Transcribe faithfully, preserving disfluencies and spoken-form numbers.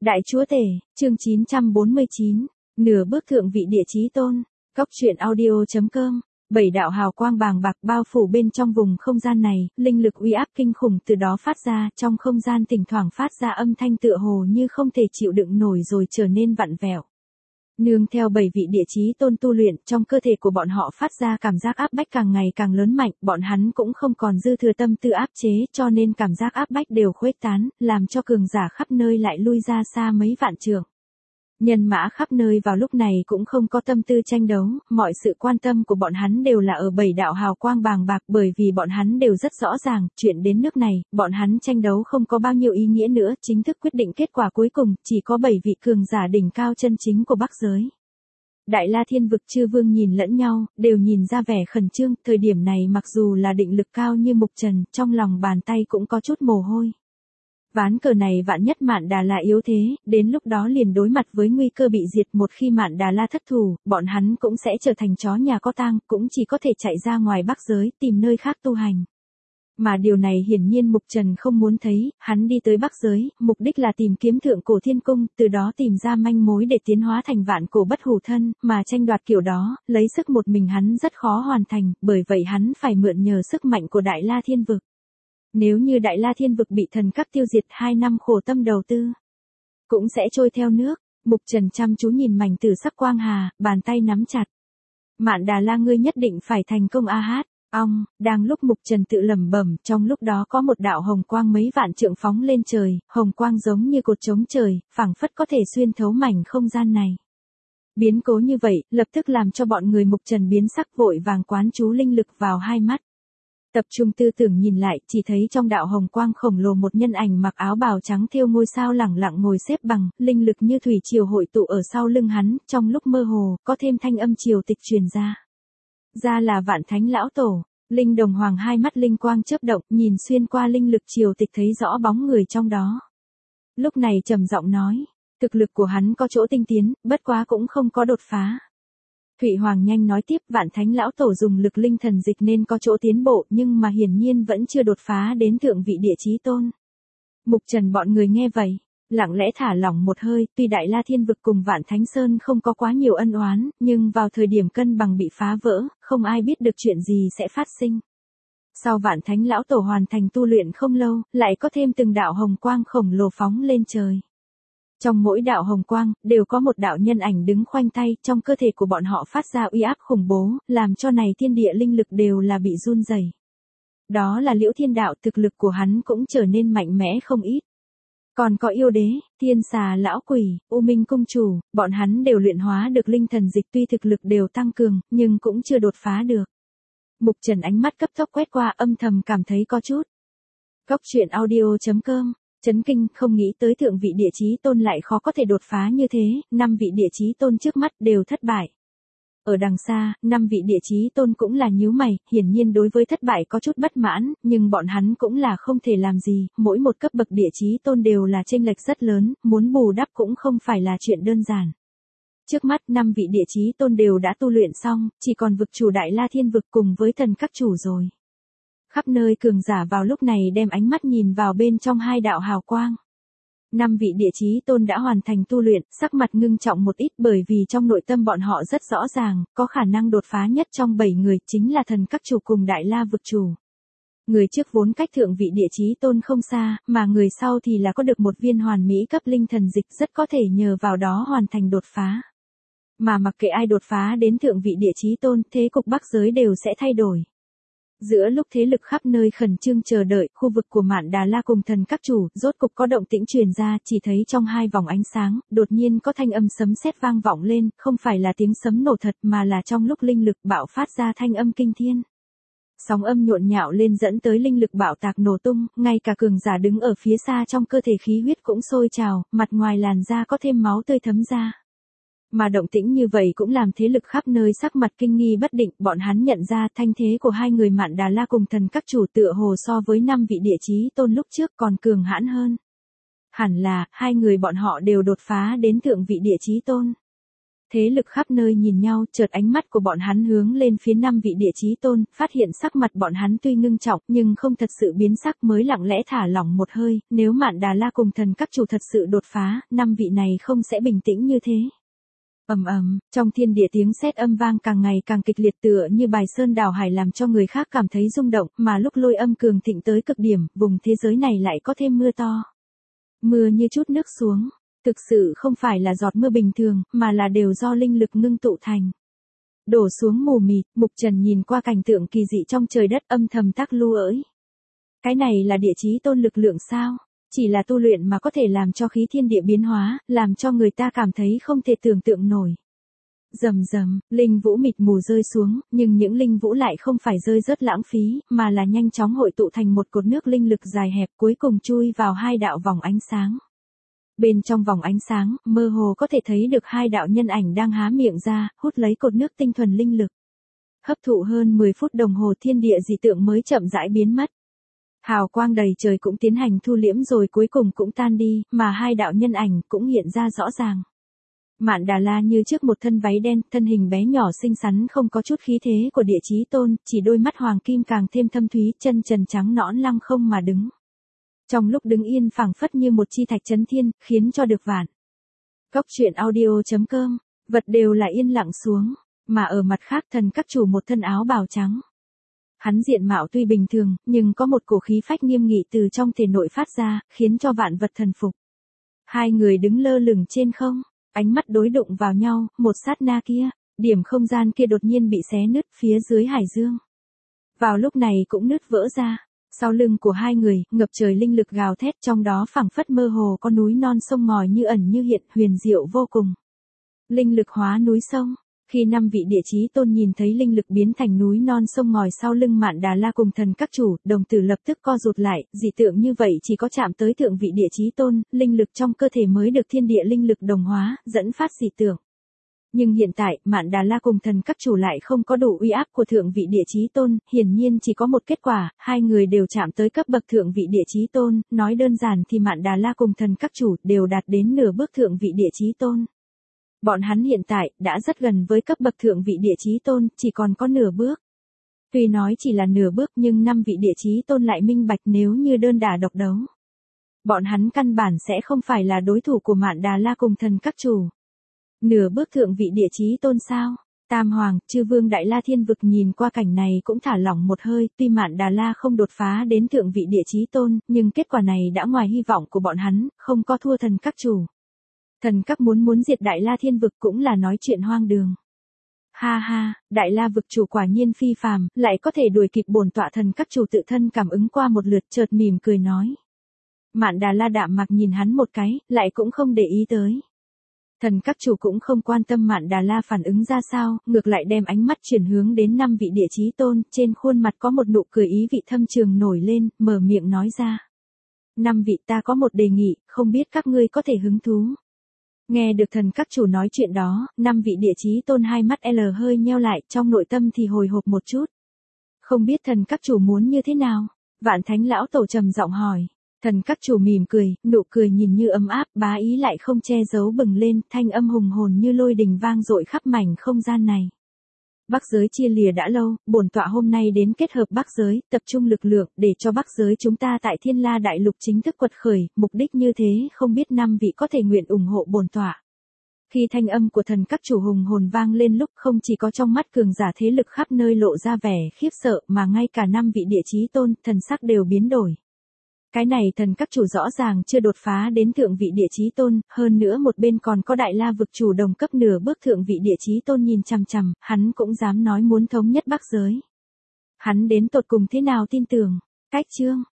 Đại Chúa Tể, chương chín trăm bốn mươi chín, nửa bước thượng vị địa chí tôn, Cóc truyện audio chấm com. Bảy đạo hào quang bàng bạc bao phủ bên trong vùng không gian này, linh lực uy áp kinh khủng từ đó phát ra, trong không gian thỉnh thoảng phát ra âm thanh tựa hồ như không thể chịu đựng nổi rồi trở nên vặn vẹo. Nương theo bảy vị địa chí tôn tu luyện, trong cơ thể của bọn họ phát ra cảm giác áp bách càng ngày càng lớn mạnh, bọn hắn cũng không còn dư thừa tâm tư áp chế, cho nên cảm giác áp bách đều khuếch tán, làm cho cường giả khắp nơi lại lui ra xa mấy vạn trượng. Nhân mã khắp nơi vào lúc này cũng không có tâm tư tranh đấu, mọi sự quan tâm của bọn hắn đều là ở bảy đạo hào quang bàng bạc, bởi vì bọn hắn đều rất rõ ràng, chuyện đến nước này, bọn hắn tranh đấu không có bao nhiêu ý nghĩa nữa, chính thức quyết định kết quả cuối cùng, chỉ có bảy vị cường giả đỉnh cao chân chính của Bắc giới. Đại La Thiên vực chư vương nhìn lẫn nhau, đều nhìn ra vẻ khẩn trương, thời điểm này mặc dù là định lực cao như Mục Trần, trong lòng bàn tay cũng có chút mồ hôi. Ván cờ này vạn nhất Mạn Đà La yếu thế, đến lúc đó liền đối mặt với nguy cơ bị diệt, một khi Mạn Đà La thất thủ, bọn hắn cũng sẽ trở thành chó nhà có tang, cũng chỉ có thể chạy ra ngoài Bắc giới, tìm nơi khác tu hành. Mà điều này hiển nhiên Mục Trần không muốn thấy, hắn đi tới Bắc giới, mục đích là tìm kiếm thượng cổ thiên cung, từ đó tìm ra manh mối để tiến hóa thành vạn cổ bất hủ thân, mà tranh đoạt kiểu đó, lấy sức một mình hắn rất khó hoàn thành, bởi vậy hắn phải mượn nhờ sức mạnh của Đại La Thiên vực. Nếu như Đại La Thiên vực bị thần các tiêu diệt, hai năm khổ tâm đầu tư cũng sẽ trôi theo nước. Mục Trần chăm chú nhìn mảnh tử sắc quang hà, bàn tay nắm chặt. Mạn Đà La, ngươi nhất định phải thành công a hát. Ong, đang lúc Mục Trần tự lẩm bẩm, trong lúc đó có một đạo hồng quang mấy vạn trượng phóng lên trời, hồng quang giống như cột trống trời, phảng phất có thể xuyên thấu mảnh không gian này. Biến cố như vậy, lập tức làm cho bọn người Mục Trần biến sắc, vội vàng quán chú linh lực vào hai mắt. Tập trung tư tưởng nhìn lại, chỉ thấy trong đạo hồng quang khổng lồ một nhân ảnh mặc áo bào trắng thêu ngôi sao lẳng lặng ngồi xếp bằng, linh lực như thủy triều hội tụ ở sau lưng hắn, trong lúc mơ hồ, có thêm thanh âm triều tịch truyền ra. Ra là Vạn Thánh lão tổ. Linh Đồng Hoàng hai mắt linh quang chớp động, nhìn xuyên qua linh lực triều tịch thấy rõ bóng người trong đó. Lúc này trầm giọng nói, thực lực của hắn có chỗ tinh tiến, bất quá cũng không có đột phá. Thụy Hoàng nhanh nói tiếp, Vạn Thánh lão tổ dùng lực linh thần dịch nên có chỗ tiến bộ, nhưng mà hiển nhiên vẫn chưa đột phá đến thượng vị địa chí tôn. Mục Trần bọn người nghe vậy, lặng lẽ thả lỏng một hơi, tuy Đại La Thiên vực cùng Vạn Thánh Sơn không có quá nhiều ân oán, nhưng vào thời điểm cân bằng bị phá vỡ, không ai biết được chuyện gì sẽ phát sinh. Sau Vạn Thánh lão tổ hoàn thành tu luyện không lâu, lại có thêm từng đạo hồng quang khổng lồ phóng lên trời. Trong mỗi đạo hồng quang, đều có một đạo nhân ảnh đứng khoanh tay, trong cơ thể của bọn họ phát ra uy áp khủng bố, làm cho này thiên địa linh lực đều là bị run rẩy. Đó là Liễu Thiên Đạo, thực lực của hắn cũng trở nên mạnh mẽ không ít. Còn có yêu đế, thiên xà lão quỷ, U Minh công chủ, bọn hắn đều luyện hóa được linh thần dịch, tuy thực lực đều tăng cường, nhưng cũng chưa đột phá được. Mục Trần ánh mắt cấp tốc quét qua, âm thầm cảm thấy có chút. Cóc truyện audio chấm com. Chấn kinh, không nghĩ tới thượng vị địa chí tôn lại khó có thể đột phá như thế, năm vị địa chí tôn trước mắt đều thất bại. Ở đằng xa, năm vị địa chí tôn cũng là nhíu mày, hiển nhiên đối với thất bại có chút bất mãn, nhưng bọn hắn cũng là không thể làm gì, mỗi một cấp bậc địa chí tôn đều là chênh lệch rất lớn, muốn bù đắp cũng không phải là chuyện đơn giản. Trước mắt năm vị địa chí tôn đều đã tu luyện xong, chỉ còn vực chủ Đại La Thiên vực cùng với thần các chủ rồi. Khắp nơi cường giả vào lúc này đem ánh mắt nhìn vào bên trong hai đạo hào quang. Năm vị địa chí tôn đã hoàn thành tu luyện, sắc mặt ngưng trọng một ít, bởi vì trong nội tâm bọn họ rất rõ ràng, có khả năng đột phá nhất trong bảy người chính là thần các chủ cùng Đại La vực chủ. Người trước vốn cách thượng vị địa chí tôn không xa, mà người sau thì là có được một viên hoàn mỹ cấp linh thần dịch, rất có thể nhờ vào đó hoàn thành đột phá. Mà mặc kệ ai đột phá đến thượng vị địa chí tôn, thế cục Bắc giới đều sẽ thay đổi. Giữa lúc thế lực khắp nơi khẩn trương chờ đợi, khu vực của Mạn Đà La cùng thần các chủ, rốt cục có động tĩnh truyền ra, chỉ thấy trong hai vòng ánh sáng, đột nhiên có thanh âm sấm sét vang vọng lên, không phải là tiếng sấm nổ thật mà là trong lúc linh lực bạo phát ra thanh âm kinh thiên. Sóng âm nhộn nhạo lên dẫn tới linh lực bạo tạc nổ tung, ngay cả cường giả đứng ở phía xa trong cơ thể khí huyết cũng sôi trào, mặt ngoài làn da có thêm máu tươi thấm ra. Mà động tĩnh như vậy cũng làm thế lực khắp nơi sắc mặt kinh nghi bất định, bọn hắn nhận ra thanh thế của hai người Mạn Đà La cùng thần các chủ tựa hồ so với năm vị địa chí tôn lúc trước còn cường hãn hơn. Hẳn là, hai người bọn họ đều đột phá đến thượng vị địa chí tôn. Thế lực khắp nơi nhìn nhau, chợt ánh mắt của bọn hắn hướng lên phía năm vị địa chí tôn, phát hiện sắc mặt bọn hắn tuy ngưng trọng, nhưng không thật sự biến sắc, mới lặng lẽ thả lỏng một hơi, nếu Mạn Đà La cùng thần các chủ thật sự đột phá, năm vị này không sẽ bình tĩnh như thế. Ầm ầm, trong thiên địa tiếng sét âm vang càng ngày càng kịch liệt, tựa như bài sơn đảo hải, làm cho người khác cảm thấy rung động, mà lúc lôi âm cường thịnh tới cực điểm, vùng thế giới này lại có thêm mưa to. Mưa như chút nước xuống. Thực sự không phải là giọt mưa bình thường, mà là đều do linh lực ngưng tụ thành. Đổ xuống mù mịt, Mục Trần nhìn qua cảnh tượng kỳ dị trong trời đất, âm thầm tắc lu ỡi. Cái này là địa chí tôn lực lượng sao? Chỉ là tu luyện mà có thể làm cho khí thiên địa biến hóa, làm cho người ta cảm thấy không thể tưởng tượng nổi. Rầm rầm, linh vũ mịt mù rơi xuống, nhưng những linh vũ lại không phải rơi rớt lãng phí, mà là nhanh chóng hội tụ thành một cột nước linh lực dài hẹp, cuối cùng chui vào hai đạo vòng ánh sáng. Bên trong vòng ánh sáng, mơ hồ có thể thấy được hai đạo nhân ảnh đang há miệng ra, hút lấy cột nước tinh thuần linh lực. Hấp thụ hơn mười phút đồng hồ, thiên địa dị tượng mới chậm rãi biến mất. Hào quang đầy trời cũng tiến hành thu liễm rồi cuối cùng cũng tan đi, mà hai đạo nhân ảnh cũng hiện ra rõ ràng. Mạn Đà La như trước một thân váy đen, thân hình bé nhỏ xinh xắn, không có chút khí thế của địa chí tôn, chỉ đôi mắt hoàng kim càng thêm thâm thúy, chân trần trắng nõn lăng không mà đứng. Trong lúc đứng yên phảng phất như một chi thạch chấn thiên, khiến cho được vạn. Góc truyện audio chấm com, vật đều là yên lặng xuống, mà ở mặt khác thần các chủ một thân áo bào trắng. Hắn diện mạo tuy bình thường, nhưng có một cổ khí phách nghiêm nghị từ trong thể nội phát ra, khiến cho vạn vật thần phục. Hai người đứng lơ lửng trên không, ánh mắt đối đụng vào nhau, một sát na kia, điểm không gian kia đột nhiên bị xé nứt phía dưới hải dương. Vào lúc này cũng nứt vỡ ra. Sau lưng của hai người, ngập trời linh lực gào thét, trong đó phảng phất mơ hồ có núi non sông ngòi như ẩn như hiện, huyền diệu vô cùng. Linh lực hóa núi sông. Khi năm vị địa chí tôn nhìn thấy linh lực biến thành núi non sông ngòi sau lưng Mạn Đà La cùng thần các chủ, đồng tử lập tức co rụt lại, dị tượng như vậy chỉ có chạm tới thượng vị địa chí tôn, linh lực trong cơ thể mới được thiên địa linh lực đồng hóa, dẫn phát dị tượng. Nhưng hiện tại, Mạn Đà La cùng thần các chủ lại không có đủ uy áp của thượng vị địa chí tôn, hiển nhiên chỉ có một kết quả, hai người đều chạm tới cấp bậc thượng vị địa chí tôn, nói đơn giản thì Mạn Đà La cùng thần các chủ đều đạt đến nửa bước thượng vị địa chí tôn. Bọn hắn hiện tại đã rất gần với cấp bậc thượng vị địa chí tôn, chỉ còn có nửa bước. Tuy nói chỉ là nửa bước nhưng năm vị địa chí tôn lại minh bạch nếu như đơn đả độc đấu. Bọn hắn căn bản sẽ không phải là đối thủ của Mạn Đà La cùng thần các chủ. Nửa bước thượng vị địa chí tôn sao? Tam Hoàng, Chư Vương Đại La Thiên Vực nhìn qua cảnh này cũng thả lỏng một hơi, tuy Mạn Đà La không đột phá đến thượng vị địa chí tôn, nhưng kết quả này đã ngoài hy vọng của bọn hắn, không có thua thần các chủ. Thần các muốn muốn diệt Đại La Thiên Vực cũng là nói chuyện hoang đường. Ha ha, Đại La Vực chủ quả nhiên phi phàm, lại có thể đuổi kịp bổn tọa, thần các chủ tự thân cảm ứng qua một lượt, chợt mỉm cười nói. Mạn Đà La đạm mặc nhìn hắn một cái, lại cũng không để ý tới. Thần các chủ cũng không quan tâm Mạn Đà La phản ứng ra sao, ngược lại đem ánh mắt chuyển hướng đến năm vị địa chí tôn, trên khuôn mặt có một nụ cười ý vị thâm trường nổi lên, mở miệng nói ra. Năm vị, ta có một đề nghị, không biết các ngươi có thể hứng thú. Nghe được thần các chủ nói chuyện đó, năm vị địa chí tôn hai mắt L hơi nheo lại, trong nội tâm thì hồi hộp một chút. Không biết thần các chủ muốn như thế nào? Vạn Thánh lão tổ trầm giọng hỏi. Thần các chủ mỉm cười, nụ cười nhìn như ấm áp, bá ý lại không che giấu bừng lên, thanh âm hùng hồn như lôi đình vang dội khắp mảnh không gian này. Bắc giới chia lìa đã lâu, bổn tọa hôm nay đến kết hợp Bắc giới, tập trung lực lượng, để cho Bắc giới chúng ta tại Thiên La Đại Lục chính thức quật khởi, mục đích như thế, không biết năm vị có thể nguyện ủng hộ bổn tọa. Khi thanh âm của thần các chủ hùng hồn vang lên lúc không chỉ có trong mắt cường giả thế lực khắp nơi lộ ra vẻ khiếp sợ mà ngay cả năm vị địa chí tôn, thần sắc đều biến đổi. Cái này thần các chủ rõ ràng chưa đột phá đến thượng vị địa chí tôn, hơn nữa một bên còn có Đại La Vực chủ đồng cấp nửa bước thượng vị địa chí tôn nhìn chằm chằm, hắn cũng dám nói muốn thống nhất Bắc giới. Hắn đến tột cùng thế nào tin tưởng? Cách chương,